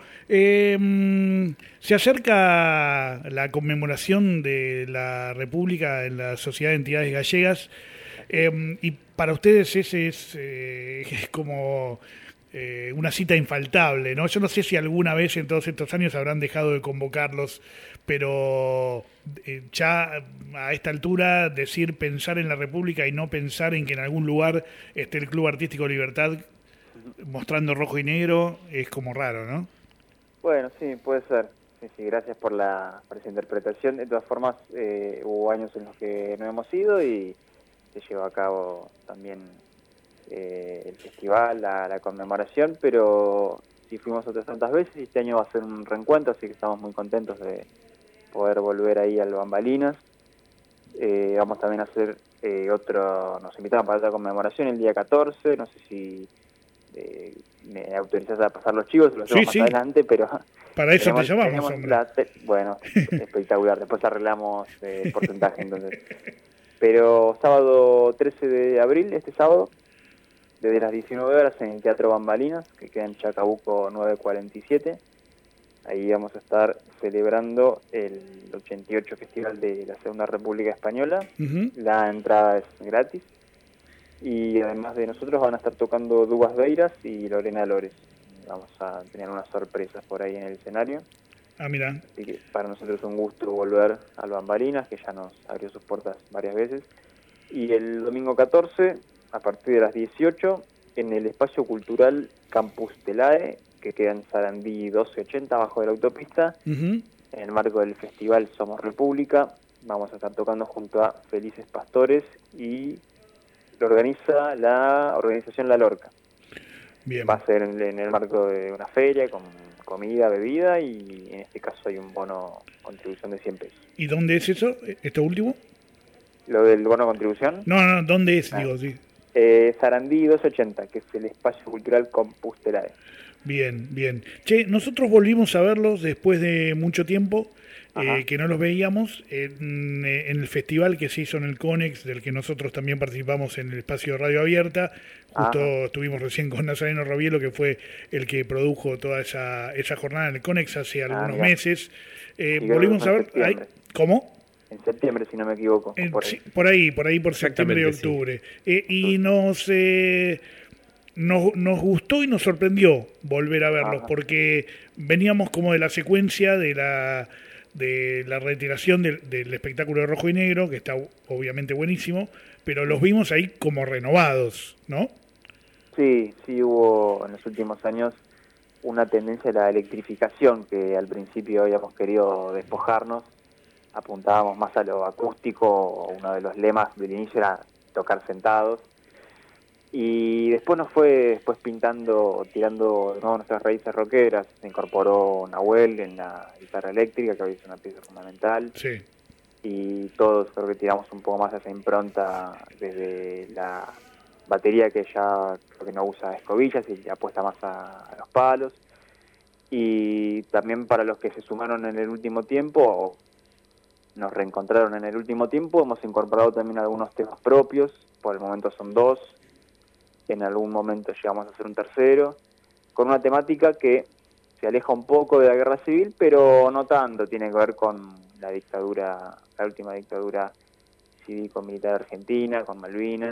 Speaker 2: se acerca la conmemoración de la República en la Sociedad de Entidades Gallegas y para ustedes ese es como una cita infaltable, ¿no? Yo no sé si alguna vez en todos estos años habrán dejado de convocarlos, pero ya a esta altura pensar en la República y no pensar en que en algún lugar esté el Club Artístico Libertad mostrando rojo y negro es como raro, ¿no?
Speaker 15: Bueno, sí, puede ser. Sí, gracias por esa interpretación. De todas formas, hubo años en los que no hemos ido y se llevó a cabo también el festival, la conmemoración, pero sí fuimos otras tantas veces y este año va a ser un reencuentro, así que estamos muy contentos de poder volver ahí al Bambalinas. Vamos también a hacer nos invitaron para otra conmemoración el día 14, no sé si me autorizás a pasar los chivos, los llevamos más adelante, pero
Speaker 2: para eso te llamamos, hombre.
Speaker 15: Bueno, espectacular, después arreglamos el porcentaje entonces. Pero sábado 13 de abril, este sábado, desde las 19 horas en el Teatro Bambalinas, que queda en Chacabuco 947. Ahí vamos a estar celebrando el 88 Festival de la Segunda República Española. La entrada es gratis. Y además de nosotros van a estar tocando Dubas Beiras y Lorena Lores. Vamos a tener unas sorpresas por ahí en el escenario.
Speaker 2: Ah, mira.
Speaker 15: Así que para nosotros es un gusto volver al Bambalinas, que ya nos abrió sus puertas varias veces. Y el domingo 14, a partir de las 18, en el Espacio Cultural Campus Telae, que queda en Sarandí 1280, abajo de la autopista, en el marco del festival Somos República, vamos a estar tocando junto a Felices Pastores y lo organiza la organización La Lorca.
Speaker 2: Bien.
Speaker 15: Va a ser en el marco de una feria con comida, bebida y en este caso hay un bono contribución de 100 pesos.
Speaker 2: ¿Y dónde es eso, esto último?
Speaker 15: ¿Lo del bono contribución?
Speaker 2: No, ¿dónde es? Digo, sí.
Speaker 15: Sarandí 280, que es el Espacio Cultural Campus Telae.
Speaker 2: Bien, bien. Che, nosotros volvimos a verlos después de mucho tiempo, que no los veíamos, en el festival que se hizo en el Conex, del que nosotros también participamos en el espacio de Radio Abierta. Justo estuvimos recién con Nazareno Rabielo, que fue el que produjo toda esa jornada en el Conex hace algunos meses. Volvimos a ver... ¿Cómo?
Speaker 15: En septiembre, si no me equivoco.
Speaker 2: Por ahí, por septiembre y octubre. Y nos gustó y nos sorprendió volver a verlos, porque veníamos como de la secuencia de la retiración del espectáculo de Rojo y Negro, que está obviamente buenísimo, pero los vimos ahí como renovados, ¿no?
Speaker 15: Sí, hubo en los últimos años una tendencia a la electrificación, que al principio habíamos querido despojarnos, apuntábamos más a lo acústico, uno de los lemas del inicio era tocar sentados, y después nos fue tirando de nuevo nuestras raíces rockeras. Se incorporó Nahuel en la guitarra eléctrica, que hoy es una pieza fundamental.
Speaker 2: Sí.
Speaker 15: Y todos creo que tiramos un poco más a esa impronta desde la batería, que ya creo que no usa escobillas y apuesta más a los palos. Y también para los que se sumaron en el último tiempo, o nos reencontraron en el último tiempo, hemos incorporado también algunos temas propios. Por el momento son 2. En algún momento llegamos a hacer un tercero, con una temática que se aleja un poco de la guerra civil, pero no tanto. Tiene que ver con la dictadura, la última dictadura cívico-militar argentina, con Malvinas.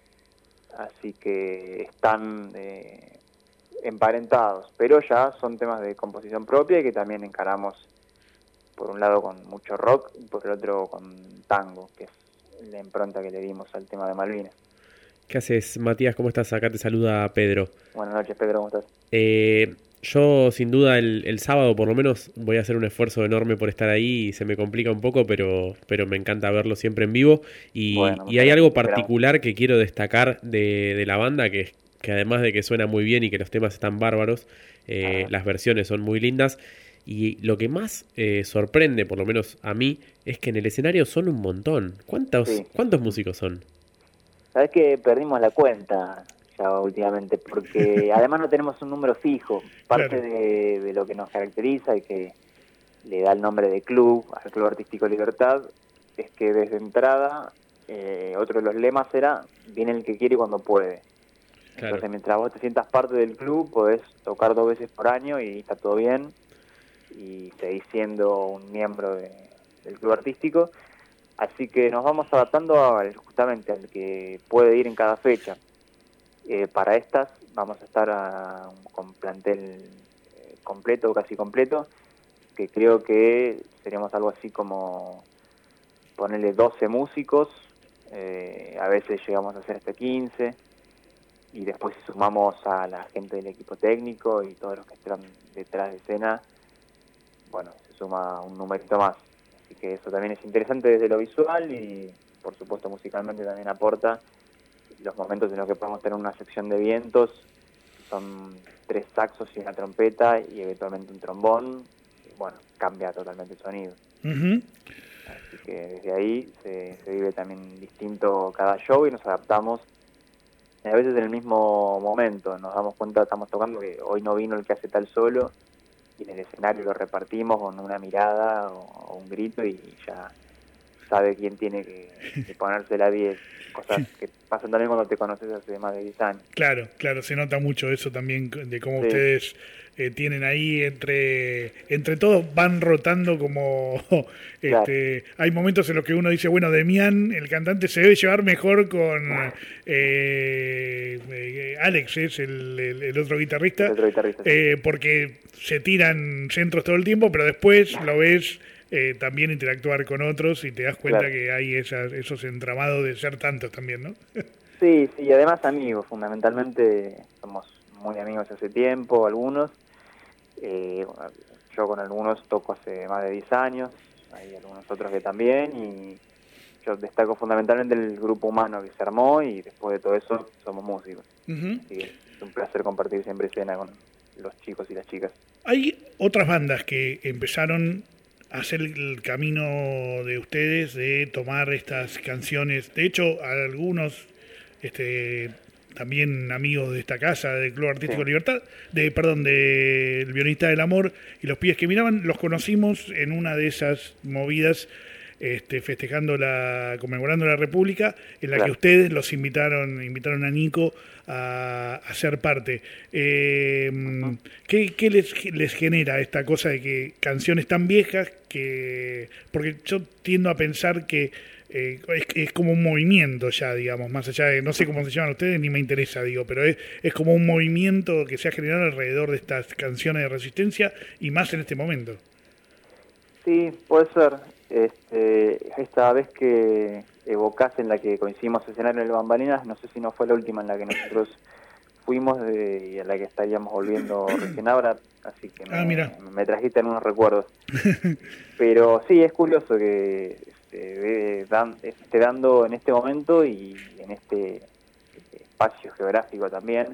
Speaker 15: Así que están emparentados, pero ya son temas de composición propia y que también encaramos, por un lado con mucho rock y por el otro con tango, que es la impronta que le dimos al tema de Malvinas.
Speaker 3: ¿Qué haces, Matías? ¿Cómo estás? Acá te saluda Pedro.
Speaker 15: Buenas noches, Pedro, ¿cómo estás?
Speaker 3: Yo, sin duda, el sábado por lo menos voy a hacer un esfuerzo enorme por estar ahí y se me complica un poco, pero me encanta verlo siempre en vivo. Y hay algo particular que quiero destacar de la banda, que además de que suena muy bien y que los temas están bárbaros, las versiones son muy lindas. Y lo que más sorprende, por lo menos a mí, es que en el escenario son un montón. ¿Cuántos músicos son?
Speaker 15: Sabes que perdimos la cuenta ya últimamente, porque además no tenemos un número fijo. Parte de lo que nos caracteriza y que le da el nombre de club, al Club Artístico Libertad, es que desde entrada, otro de los lemas era, viene el que quiere y cuando puede. Claro. Entonces mientras vos te sientas parte del club, podés tocar 2 veces por año y está todo bien, y seguís siendo un miembro del Club Artístico. Así que nos vamos adaptando justamente al que puede ir en cada fecha. Para estas vamos a estar con plantel completo, casi completo, que creo que seríamos algo así como ponerle 12 músicos, a veces llegamos a hacer hasta 15, y después si sumamos a la gente del equipo técnico y todos los que están detrás de escena, bueno, se suma un numerito más. Así que eso también es interesante desde lo visual y por supuesto musicalmente también aporta los momentos en los que podemos tener una sección de vientos, son 3 saxos y una trompeta y eventualmente un trombón, y bueno, cambia totalmente el sonido. Así que desde ahí se vive también distinto cada show y nos adaptamos a veces en el mismo momento. Nos damos cuenta, estamos tocando que hoy no vino el que hace tal solo, y en el escenario lo repartimos con una mirada o un grito y ya sabe quién tiene que ponérsela bien. Cosas que pasan también cuando te conoces hace más de 10 años.
Speaker 2: Claro, se nota mucho eso también de cómo
Speaker 15: Sí.
Speaker 2: ustedes tienen ahí entre todos van rotando como hay momentos en los que uno dice, bueno, Demián, el cantante, se debe llevar mejor con Alex, es el otro guitarrista, porque se tiran centros todo el tiempo, pero después lo ves también interactuar con otros y te das cuenta
Speaker 15: Claro.
Speaker 2: que hay esos entramados de ser tantos también, ¿no?
Speaker 15: Sí, y además amigos, fundamentalmente somos muy amigos hace tiempo, algunos. Yo con algunos toco hace más de 10 años, hay algunos otros que también, y yo destaco fundamentalmente el grupo humano que se armó, y después de todo eso somos músicos.
Speaker 2: Ujú.
Speaker 15: Así que es un placer compartir siempre escena con los chicos y las chicas.
Speaker 2: Hay otras bandas que empezaron a hacer el camino de ustedes de tomar estas canciones. De hecho, algunos también amigos de esta casa, del Club Artístico Libertad, del Violinista del Amor, y los pibes que miraban, los conocimos en una de esas movidas conmemorando la República, en la que ustedes los invitaron a Nico a ser parte. ¿Qué les genera esta cosa de que canciones tan viejas porque yo tiendo a pensar que es como un movimiento ya, digamos, más allá de, no sé cómo se llaman ustedes, ni me interesa, pero es como un movimiento que se ha generado alrededor de estas canciones de resistencia, y más en este momento.
Speaker 15: Sí, puede ser. Esta vez que evocás en la que coincidimos escenario en el Bambalinas, no sé si no fue la última en la que nosotros fuimos y a la que estaríamos volviendo recién ahora, así que me trajiste en unos recuerdos. Pero sí, es curioso que esté dando en este momento y en este espacio geográfico también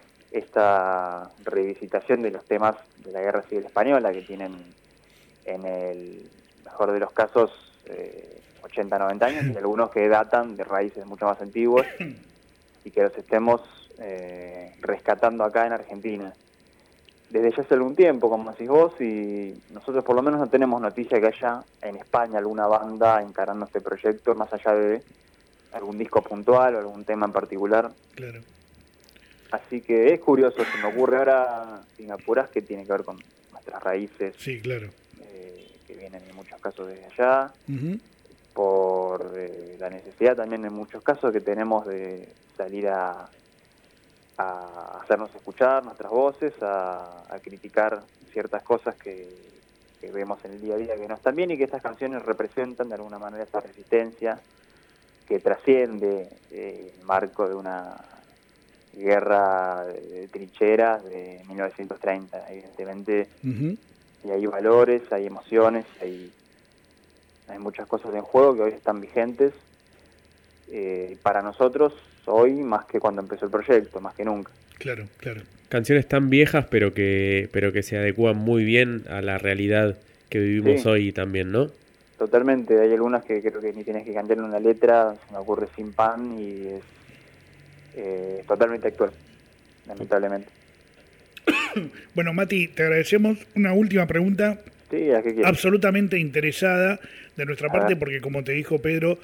Speaker 15: esta revisitación de los temas de la Guerra Civil Española, que tienen en el mejor de los casos 80, 90 años, y algunos que datan de raíces mucho más antiguas, y que los estemos rescatando acá en Argentina desde ya hace algún tiempo, como decís vos, y nosotros por lo menos no tenemos noticia que haya en España alguna banda encarando este proyecto, más allá de algún disco puntual o algún tema en particular.
Speaker 2: Claro.
Speaker 15: Así que es curioso, se me ocurre ahora, si me apuras, que tiene que ver con nuestras raíces.
Speaker 2: Sí, claro.
Speaker 15: Que vienen en muchos casos desde allá, por la necesidad también en muchos casos que tenemos de salir a hacernos escuchar nuestras voces, a criticar ciertas cosas que vemos en el día a día que no están bien, y que estas canciones representan de alguna manera esa resistencia que trasciende el marco de una guerra de trincheras de 1930, evidentemente. Y hay valores, hay emociones, hay muchas cosas en juego que hoy están vigentes para nosotros hoy, más que cuando empezó el proyecto, más que nunca.
Speaker 2: Claro.
Speaker 3: Canciones tan viejas pero que se adecúan muy bien a la realidad que vivimos hoy también, ¿no?
Speaker 15: Totalmente, hay algunas que creo que ni tienes que cambiarle una letra, se me ocurre Sin Pan, y es totalmente actual, lamentablemente.
Speaker 2: Bueno, Mati, te agradecemos. Una última pregunta.
Speaker 15: Sí, ¿a qué quieres?
Speaker 2: Absolutamente interesada de nuestra parte, porque como te dijo Pedro,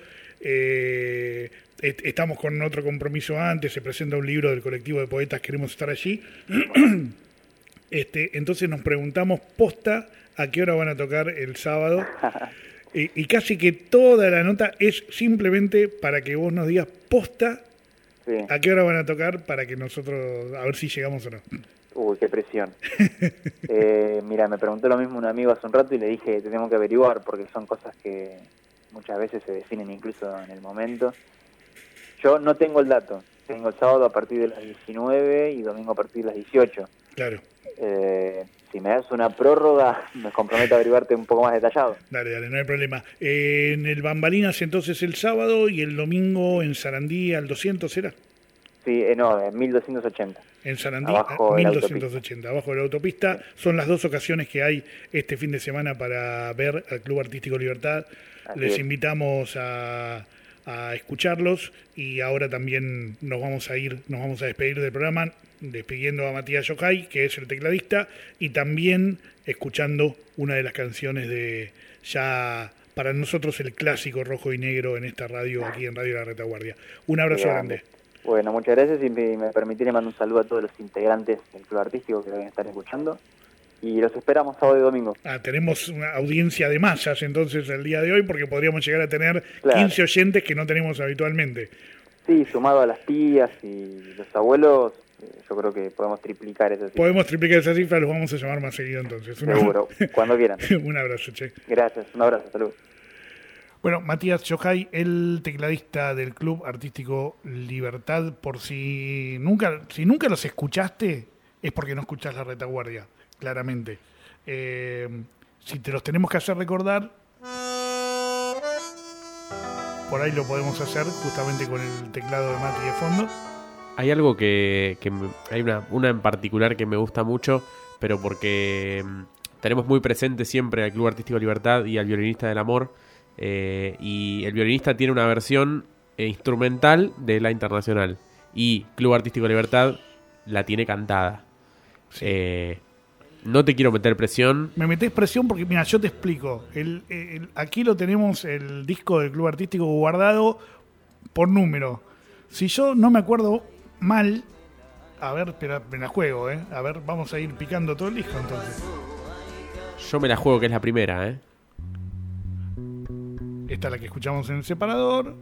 Speaker 2: estamos con otro compromiso antes, se presenta un libro del colectivo de poetas, queremos estar allí. Entonces nos preguntamos posta a qué hora van a tocar el sábado. Y casi que toda la nota es simplemente para que vos nos digas posta a qué hora van a tocar, para que nosotros, a ver si llegamos o no.
Speaker 15: Uy, qué presión. Mira, me preguntó lo mismo un amigo hace un rato y le dije, tenemos que averiguar, porque son cosas que muchas veces se definen incluso en el momento. Yo no tengo el dato. Tengo el sábado a partir de las 19 y domingo a partir de las 18.
Speaker 2: Claro.
Speaker 15: Si me das una prórroga, me comprometo a averiguarte un poco más detallado.
Speaker 2: Dale, no hay problema. En el Bambalinas entonces el sábado, y el domingo en Sarandí al 200, ¿será?
Speaker 15: Sí, no, en 1280.
Speaker 2: En Sarandí,
Speaker 15: abajo de la
Speaker 2: 1280, abajo de la autopista. Son las dos ocasiones que hay este fin de semana para ver al Club Artístico Libertad. Les invitamos a escucharlos, y ahora también nos vamos a despedir del programa, despidiendo a Matías Yokai, que es el tecladista, y también escuchando una de las canciones de ya para nosotros el clásico rojo y negro en esta radio, aquí en Radio La Retaguardia. Un abrazo grande.
Speaker 15: Bueno, muchas gracias, y me permití le mando un saludo a todos los integrantes del Club Artístico que deben estar escuchando, y los esperamos sábado y domingo.
Speaker 2: Tenemos una audiencia de masas entonces el día de hoy, porque podríamos llegar a tener 15 oyentes que no tenemos habitualmente.
Speaker 15: Sí, sumado a las tías y los abuelos, yo creo que podemos triplicar esa cifra.
Speaker 2: Podemos triplicar esa cifra, los vamos a llamar más seguido entonces.
Speaker 15: Seguro, cuando quieran.
Speaker 2: Un abrazo, che.
Speaker 15: Gracias, un abrazo, saludos.
Speaker 2: Bueno, Matías Yohai, el tecladista del Club Artístico Libertad, por si nunca los escuchaste, es porque no escuchás La Retaguardia, claramente. Si te los tenemos que hacer recordar, por ahí lo podemos hacer justamente con el teclado de Mati de fondo.
Speaker 3: Hay algo hay una en particular que me gusta mucho, pero porque tenemos muy presente siempre al Club Artístico Libertad y al Violinista del Amor, y el violinista tiene una versión instrumental de La Internacional, y Club Artístico Libertad la tiene cantada. Sí. No te quiero meter presión.
Speaker 2: Me metés presión porque, mira, yo te explico. Aquí lo tenemos, el disco del Club Artístico guardado por número. Si yo no me acuerdo mal, a ver, espera, me la juego, A ver, vamos a ir picando todo el disco entonces.
Speaker 3: Yo me la juego que es la primera,
Speaker 2: Esta es la que escuchamos en el separador.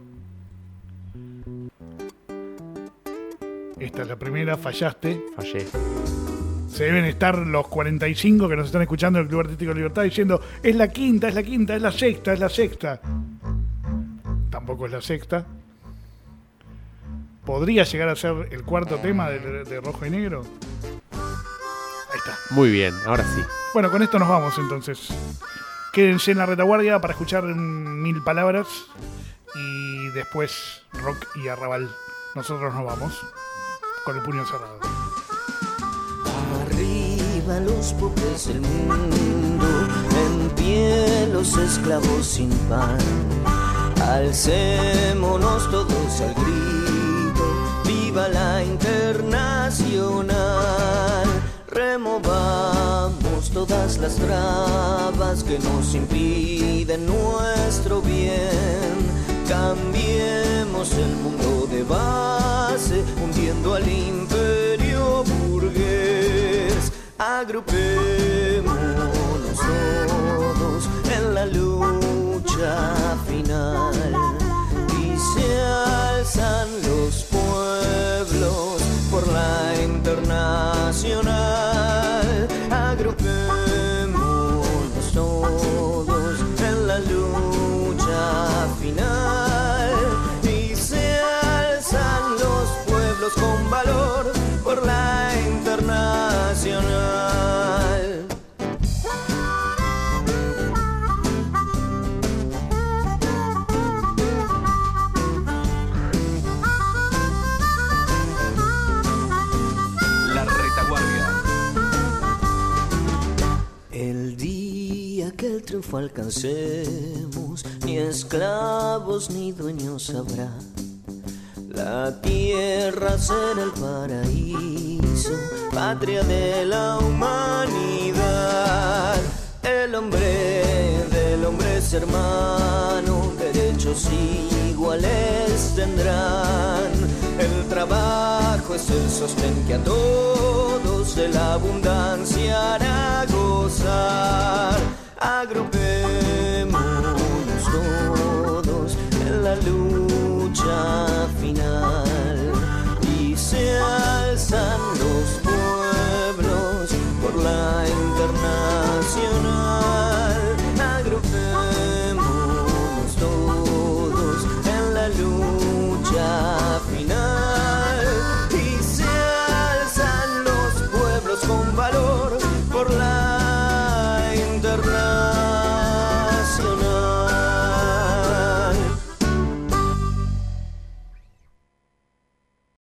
Speaker 2: Esta es la primera, fallaste.
Speaker 3: Fallé.
Speaker 2: Se deben estar los 45 que nos están escuchando del Club Artístico Libertad diciendo, es la quinta, es la sexta. Tampoco es la sexta. ¿Podría llegar a ser el cuarto tema de Rojo y Negro? Ahí está.
Speaker 3: Muy bien, ahora sí.
Speaker 2: Bueno, con esto nos vamos entonces. Quédense en La Retaguardia para escuchar 1000 palabras y después rock y arrabal. Nosotros nos vamos con el puño cerrado.
Speaker 14: Arriba los pobres del mundo, en pie los esclavos sin pan. Alcémonos todos al grito, viva la Internacional. Removamos todas las trabas que nos impiden nuestro bien. Cambiemos el mundo de base, hundiendo al imperio burgués. Agrupémonos todos en la lucha final, y se alzan los pueblos por la Internacional. Agrupémonos todos en la lucha final, y se alzan los pueblos con valor por la Internacional.
Speaker 1: La Retaguardia.
Speaker 14: El día que el triunfo alcancemos, ni esclavos ni dueños habrá. La tierra será el paraíso, patria de la humanidad. El hombre del hombre es hermano, derechos iguales tendrán. El trabajo es el sostén que a todos de la abundancia hará gozar. Agrupémonos todos en la luz